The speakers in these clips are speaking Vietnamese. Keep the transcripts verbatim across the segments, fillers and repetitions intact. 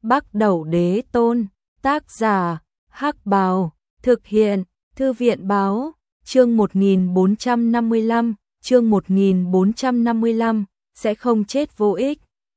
Bắc Đẩu Đế Tôn, tác giả, Hắc Bào, thực hiện, Thư viện báo, chương một nghìn bốn trăm năm mươi lăm, chương một nghìn bốn trăm năm mươi lăm, sẽ không chết vô ích.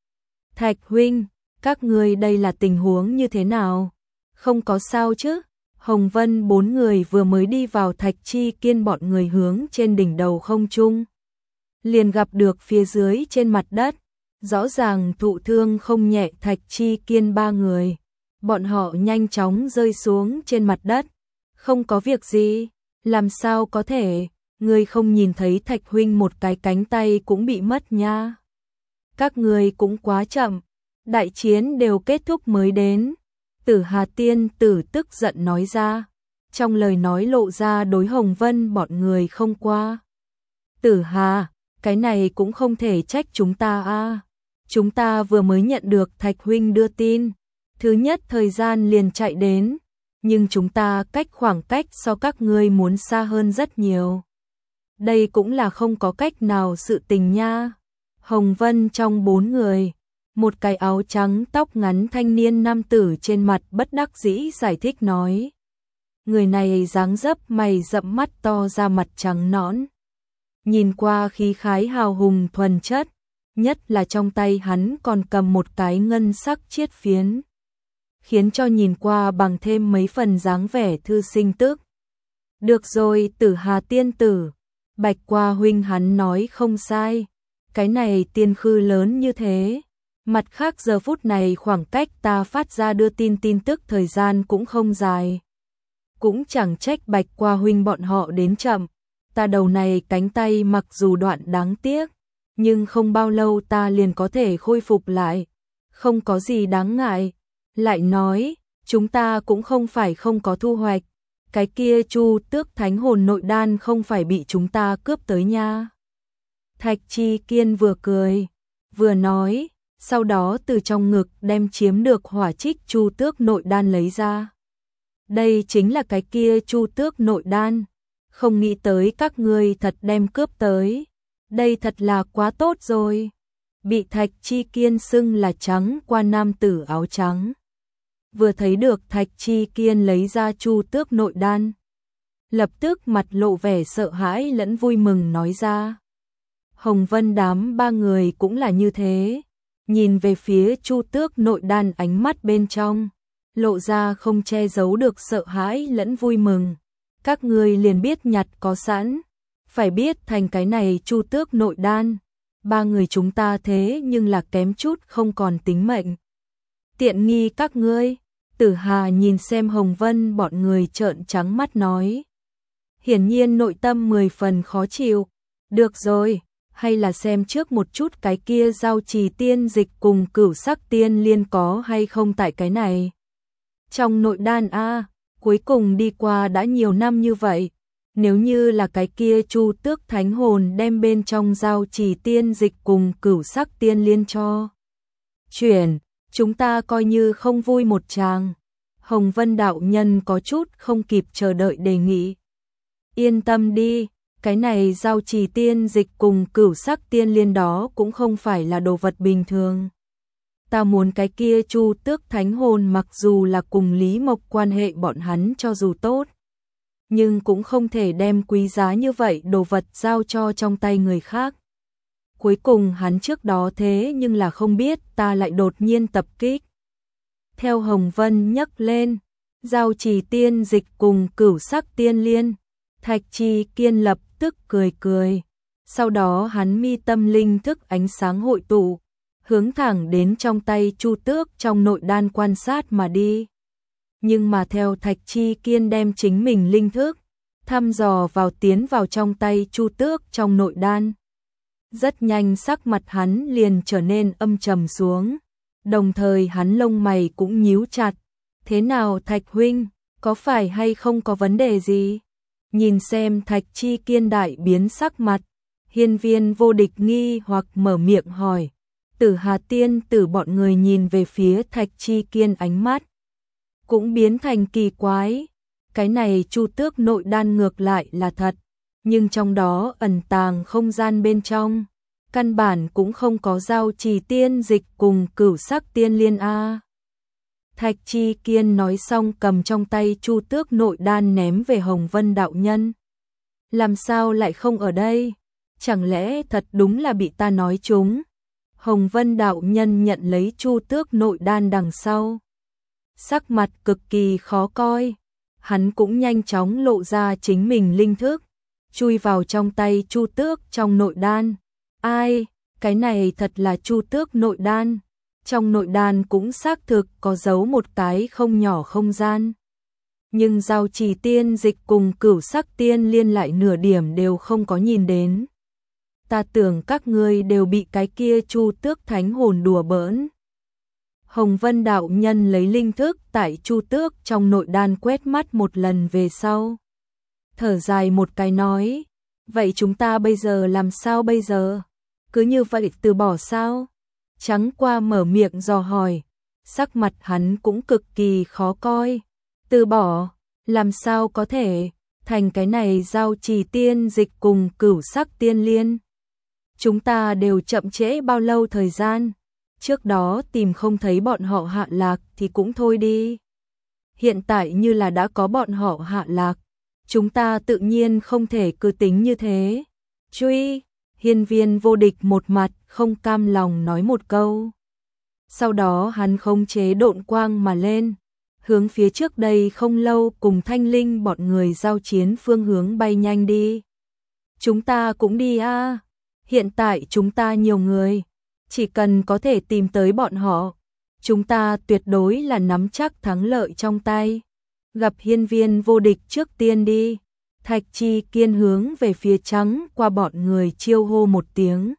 Thạch huynh, các ngươi đây là tình huống như thế nào? Không có sao chứ? Hồng Vân bốn người vừa mới đi vào Thạch Chi Kiên bọn người hướng trên đỉnh đầu không trung, liền gặp được phía dưới trên mặt đất, rõ ràng thụ thương không nhẹ Thạch Chi Kiên ba người. Bọn họ nhanh chóng rơi xuống trên mặt đất. Không có việc gì, làm sao có thể, ngươi không nhìn thấy Thạch huynh một cái cánh tay cũng bị mất nha. Các ngươi cũng quá chậm, đại chiến đều kết thúc mới đến. Tử Hà Tiên Tử tức giận nói ra, trong lời nói lộ ra đối Hồng Vân bọn người không qua. Tử Hà, cái này cũng không thể trách chúng ta a. Chúng ta vừa mới nhận được Thạch huynh đưa tin, thứ nhất thời gian liền chạy đến, nhưng chúng ta cách khoảng cách so các ngươi muốn xa hơn rất nhiều. Đây cũng là không có cách nào sự tình nha. Hồng Vân trong bốn người, một cái áo trắng tóc ngắn thanh niên nam tử trên mặt bất đắc dĩ giải thích nói. Người này dáng dấp mày rậm mắt to ra mặt trắng nõn. Nhìn qua khí khái hào hùng thuần chất, nhất là trong tay hắn còn cầm một cái ngân sắc chiết phiến, khiến cho nhìn qua bằng thêm mấy phần dáng vẻ thư sinh tức. Được rồi Tử Hà tiên tử, Bạch Qua huynh hắn nói không sai, cái này tiên khư lớn như thế. Mặt khác giờ phút này khoảng cách ta phát ra đưa tin tin tức thời gian cũng không dài. Cũng chẳng trách Bạch Qua huynh bọn họ đến chậm, ta đầu này cánh tay mặc dù đoạn đáng tiếc, nhưng không bao lâu ta liền có thể khôi phục lại, không có gì đáng ngại. Lại nói, chúng ta cũng không phải không có thu hoạch, cái kia Chu Tước Thánh Hồn nội đan không phải bị chúng ta cướp tới nha. Thạch Chi Kiên vừa cười, vừa nói, sau đó từ trong ngực đem chiếm được hỏa trích Chu Tước nội đan lấy ra. Đây chính là cái kia Chu Tước nội đan, không nghĩ tới các ngươi thật đem cướp tới, đây thật là quá tốt rồi. Bị Thạch Chi Kiên xưng là trắng qua nam tử áo trắng, vừa thấy được Thạch Chi Kiên lấy ra Chu Tước nội đan, lập tức mặt lộ vẻ sợ hãi lẫn vui mừng nói ra. Hồng Vân đám ba người cũng là như thế, nhìn về phía Chu Tước nội đan ánh mắt bên trong lộ ra không che giấu được sợ hãi lẫn vui mừng. Các ngươi liền biết nhặt có sẵn, phải biết thành cái này Chu Tước nội đan, ba người chúng ta thế nhưng là kém chút không còn tính mệnh. Tiện nghi các ngươi. Tử Hà nhìn xem Hồng Vân bọn người trợn trắng mắt nói. Hiển nhiên nội tâm mười phần khó chịu. Được rồi, hay là xem trước một chút cái kia giao trì tiên dịch cùng cửu sắc tiên liên có hay không tại cái này. Trong nội đan a, cuối cùng đi qua đã nhiều năm như vậy, nếu như là cái kia Chu Tước Thánh Hồn đem bên trong giao trì tiên dịch cùng cửu sắc tiên liên cho chuyển, chúng ta coi như không vui một tràng. Hồng Vân đạo nhân có chút không kịp chờ đợi đề nghị. Yên tâm đi, cái này giao trì tiên dịch cùng cửu sắc tiên liên đó cũng không phải là đồ vật bình thường. Ta muốn cái kia Chu Tước Thánh Hồn mặc dù là cùng Lý Mộc quan hệ bọn hắn cho dù tốt, nhưng cũng không thể đem quý giá như vậy đồ vật giao cho trong tay người khác. Cuối cùng hắn trước đó thế nhưng là không biết ta lại đột nhiên tập kích. Theo Hồng Vân nhắc lên, giao trì tiên dịch cùng cửu sắc tiên liên, Thạch Chi Kiên lập tức cười cười. Sau đó hắn mi tâm linh thức ánh sáng hội tụ, hướng thẳng đến trong tay Chu Tước trong nội đan quan sát mà đi. Nhưng mà theo Thạch Chi Kiên đem chính mình linh thức thăm dò vào tiến vào trong tay Chu Tước trong nội đan, rất nhanh sắc mặt hắn liền trở nên âm trầm xuống, đồng thời hắn lông mày cũng nhíu chặt. Thế nào Thạch huynh, có phải hay không có vấn đề gì? Nhìn xem Thạch Chi Kiên đại biến sắc mặt, Hiên Viên Vô Địch nghi hoặc mở miệng hỏi. Tử Hà tiên tử bọn người nhìn về phía Thạch Chi Kiên ánh mắt cũng biến thành kỳ quái. Cái này Chu Tước nội đan ngược lại là thật, nhưng trong đó ẩn tàng không gian bên trong, căn bản cũng không có giao trì tiên dịch cùng cửu sắc tiên liên a. Thạch Chi Kiên nói xong cầm trong tay Chu Tước nội đan ném về Hồng Vân đạo nhân. Làm sao lại không ở đây? Chẳng lẽ thật đúng là bị ta nói trúng? Hồng Vân đạo nhân nhận lấy Chu Tước nội đan đằng sau. Sắc mặt cực kỳ khó coi. Hắn cũng nhanh chóng lộ ra chính mình linh thức, chui vào trong tay Chu Tước trong nội đan. Ai, cái này thật là Chu Tước nội đan. Trong nội đan cũng xác thực có giấu một cái không nhỏ không gian. Nhưng Giao Trì tiên dịch cùng Cửu Sắc tiên liên lại nửa điểm đều không có nhìn đến. Ta tưởng các ngươi đều bị cái kia Chu Tước thánh hồn đùa bỡn. Hồng Vân đạo nhân lấy linh thức tại Chu Tước trong nội đan quét mắt một lần về sau. Thở dài một cái nói, vậy chúng ta bây giờ làm sao bây giờ? Cứ như vậy từ bỏ sao? Trắng qua mở miệng dò hỏi, sắc mặt hắn cũng cực kỳ khó coi. Từ bỏ, làm sao có thể, thành cái này Giao Trì tiên dịch cùng Cửu Sắc tiên liên. Chúng ta đều chậm trễ bao lâu thời gian, trước đó tìm không thấy bọn họ hạ lạc thì cũng thôi đi. Hiện tại như là đã có bọn họ hạ lạc, chúng ta tự nhiên không thể cứ tính như thế. Truy, Hiên Viên Vô Địch một mặt không cam lòng nói một câu. Sau đó hắn khống chế độn quang mà lên, hướng phía trước đây không lâu cùng Thanh Linh bọn người giao chiến phương hướng bay nhanh đi. Chúng ta cũng đi a. À. Hiện tại chúng ta nhiều người, chỉ cần có thể tìm tới bọn họ, chúng ta tuyệt đối là nắm chắc thắng lợi trong tay. Gặp Hiên Viên Vô Địch trước tiên đi. Thạch Chi Kiên hướng về phía trắng qua bọn người chiêu hô một tiếng.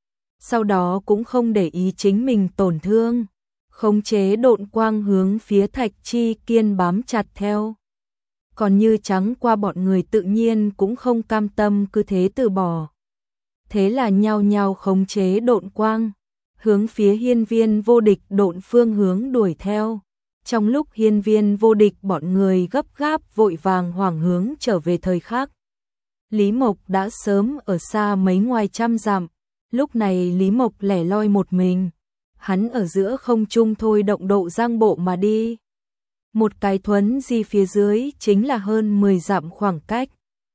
Sau đó cũng không để ý chính mình tổn thương, khống chế độn quang hướng phía Thạch Chi Kiên bám chặt theo. Còn như trắng qua bọn người tự nhiên cũng không cam tâm cứ thế từ bỏ. Thế là nhao nhao khống chế độn quang, hướng phía Hiên Viên Vô Địch độn phương hướng đuổi theo. Trong lúc Hiên Viên Vô Địch bọn người gấp gáp vội vàng hoảng hướng trở về thời khắc, Lý Mộc đã sớm ở xa mấy ngoài trăm dặm. Lúc này Lý Mộc lẻ loi một mình, hắn ở giữa không trung thôi động độ giang bộ mà đi. Một cái thuấn di phía dưới chính là hơn mười dặm khoảng cách.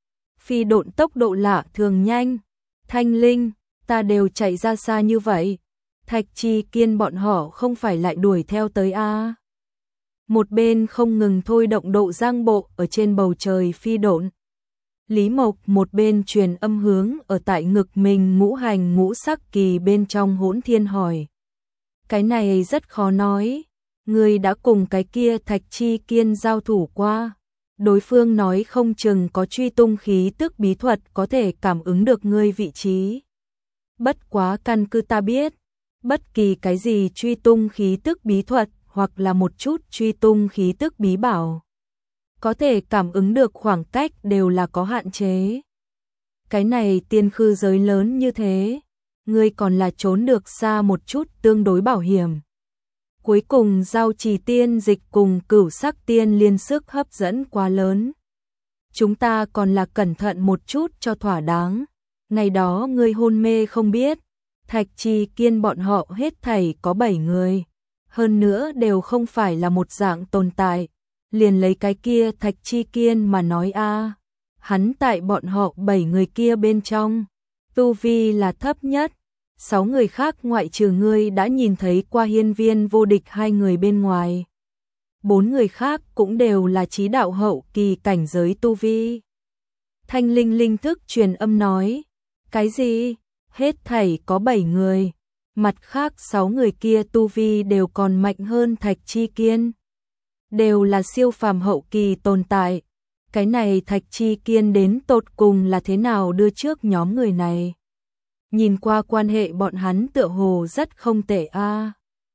Phi độn tốc độ lạ thường nhanh. Thanh Linh, ta đều chạy ra xa như vậy, Thạch Chi Kiên bọn họ không phải lại đuổi theo tới a? À? Một bên không ngừng thôi động độ giang bộ ở trên bầu trời phi độn. Lý Mộc một bên truyền âm hướng ở tại ngực mình ngũ hành ngũ sắc kỳ bên trong Hỗn Thiên hỏi. Cái này rất khó nói, ngươi đã cùng cái kia Thạch Chi Kiên giao thủ qua. Đối phương nói không chừng có truy tung khí tức bí thuật có thể cảm ứng được ngươi vị trí. Bất quá căn cứ ta biết, bất kỳ cái gì truy tung khí tức bí thuật hoặc là một chút truy tung khí tức bí bảo, có thể cảm ứng được khoảng cách đều là có hạn chế. Cái này tiên khư giới lớn như thế, ngươi còn là trốn được xa một chút tương đối bảo hiểm. Cuối cùng Giao Trì tiên dịch cùng Cửu Sắc tiên liên sức hấp dẫn quá lớn. Chúng ta còn là cẩn thận một chút cho thỏa đáng. Ngày đó ngươi hôn mê không biết, Thạch Chi Kiên bọn họ hết thảy có bảy người, hơn nữa đều không phải là một dạng tồn tại. Liền lấy cái kia Thạch Chi Kiên mà nói a, hắn tại bọn họ bảy người kia bên trong, tu vi là thấp nhất. Sáu người khác ngoại trừ ngươi đã nhìn thấy qua Hiên Viên Vô Địch hai người bên ngoài. Bốn người khác cũng đều là chí đạo hậu kỳ cảnh giới tu vi. Thanh Linh linh thức truyền âm nói, cái gì? Hết thảy có bảy người, mặt khác sáu người kia tu vi đều còn mạnh hơn Thạch Chi Kiên. Đều là siêu phàm hậu kỳ tồn tại. Cái này Thạch Chi Kiên đến tột cùng là thế nào đưa trước nhóm người này? Nhìn qua quan hệ bọn hắn tựa hồ rất không tệ a. À.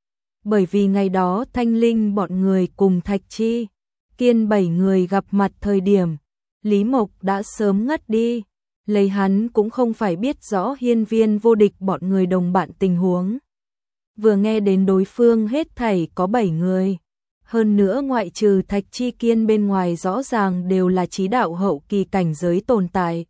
Bởi vì ngày đó Thanh Linh bọn người cùng Thạch Chi Kiên bảy người gặp mặt thời điểm, Lý Mộc đã sớm ngất đi, lấy hắn cũng không phải biết rõ Hiên Viên Vô Địch bọn người đồng bạn tình huống. Vừa nghe đến đối phương hết thảy có bảy người, hơn nữa ngoại trừ Thạch Chi Kiên bên ngoài rõ ràng đều là chí đạo hậu kỳ cảnh giới tồn tại.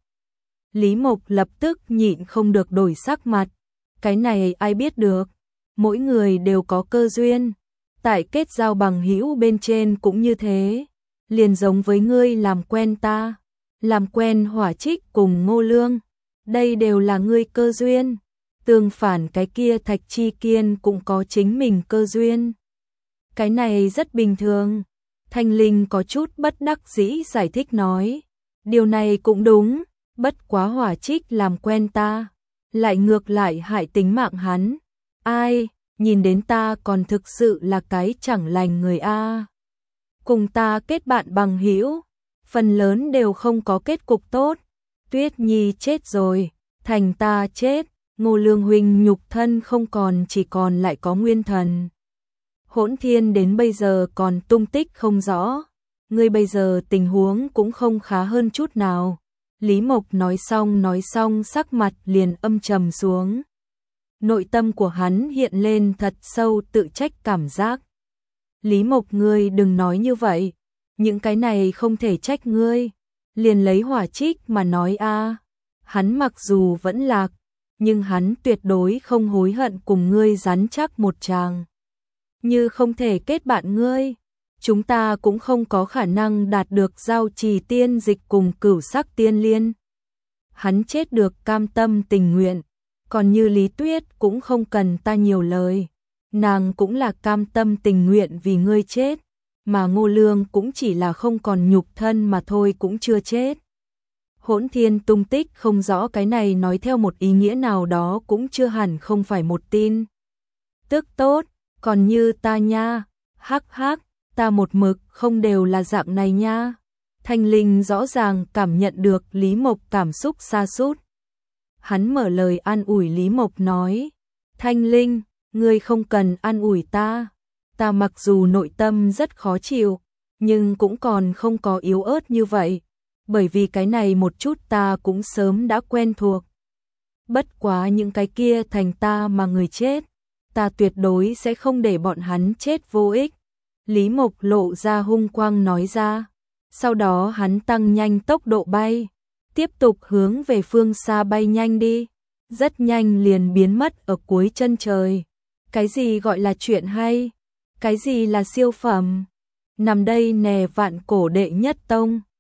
Lý Mộc lập tức nhịn không được đổi sắc mặt. Cái này ai biết được, mỗi người đều có cơ duyên. tại kết giao bằng hữu bên trên cũng như thế, liền giống với ngươi làm quen ta, làm quen Hỏa Trích cùng Ngô Lương, đây đều là ngươi cơ duyên. Tương phản cái kia Thạch Chi Kiên cũng có chính mình cơ duyên. Cái này rất bình thường. Thanh Linh có chút bất đắc dĩ giải thích nói. Điều này cũng đúng, bất quá Hỏa Trích làm quen ta, lại ngược lại hại tính mạng hắn. Ai, nhìn đến ta còn thực sự là cái chẳng lành người a. Cùng ta kết bạn bằng hữu, phần lớn đều không có kết cục tốt. Tuyết Nhi chết rồi, thành ta chết, Ngô Lương huynh nhục thân không còn, chỉ còn lại có nguyên thần. Hỗn Thiên đến bây giờ còn tung tích không rõ, ngươi bây giờ tình huống cũng không khá hơn chút nào. Lý Mộc nói xong nói xong sắc mặt liền âm trầm xuống. Nội tâm của hắn hiện lên thật sâu tự trách cảm giác. Lý Mộc, ngươi đừng nói như vậy, những cái này không thể trách ngươi. Liền lấy Hỏa Trích mà nói a, hắn mặc dù vẫn lạc, nhưng hắn tuyệt đối không hối hận cùng ngươi rắn chắc một tràng. Như không thể kết bạn ngươi, chúng ta cũng không có khả năng đạt được giao trì tiên dịch cùng cửu sắc tiên liên. Hắn chết được cam tâm tình nguyện, còn như Lý Tuyết cũng không cần ta nhiều lời, nàng cũng là cam tâm tình nguyện vì ngươi chết, mà Ngô Lương cũng chỉ là không còn nhục thân mà thôi, cũng chưa chết. Hỗn Thiên tung tích không rõ, cái này nói theo một ý nghĩa nào đó cũng chưa hẳn không phải một tin tức tốt, còn như ta nha, hắc hắc, ta một mực không đều là dạng này nha. Thanh Linh rõ ràng cảm nhận được Lý Mộc cảm xúc sa sút. Hắn mở lời an ủi Lý Mộc nói, Thanh Linh, ngươi không cần an ủi ta, ta mặc dù nội tâm rất khó chịu, nhưng cũng còn không có yếu ớt như vậy, bởi vì cái này một chút ta cũng sớm đã quen thuộc. Bất quá những cái kia thành ta mà người chết, ta tuyệt đối sẽ không để bọn hắn chết vô ích. Lý Mộc lộ ra hung quang nói ra, sau đó hắn tăng nhanh tốc độ bay, tiếp tục hướng về phương xa bay nhanh đi, rất nhanh liền biến mất ở cuối chân trời. Cái gì gọi là chuyện hay? Cái gì là siêu phẩm? Nằm đây nè vạn cổ đệ nhất tông.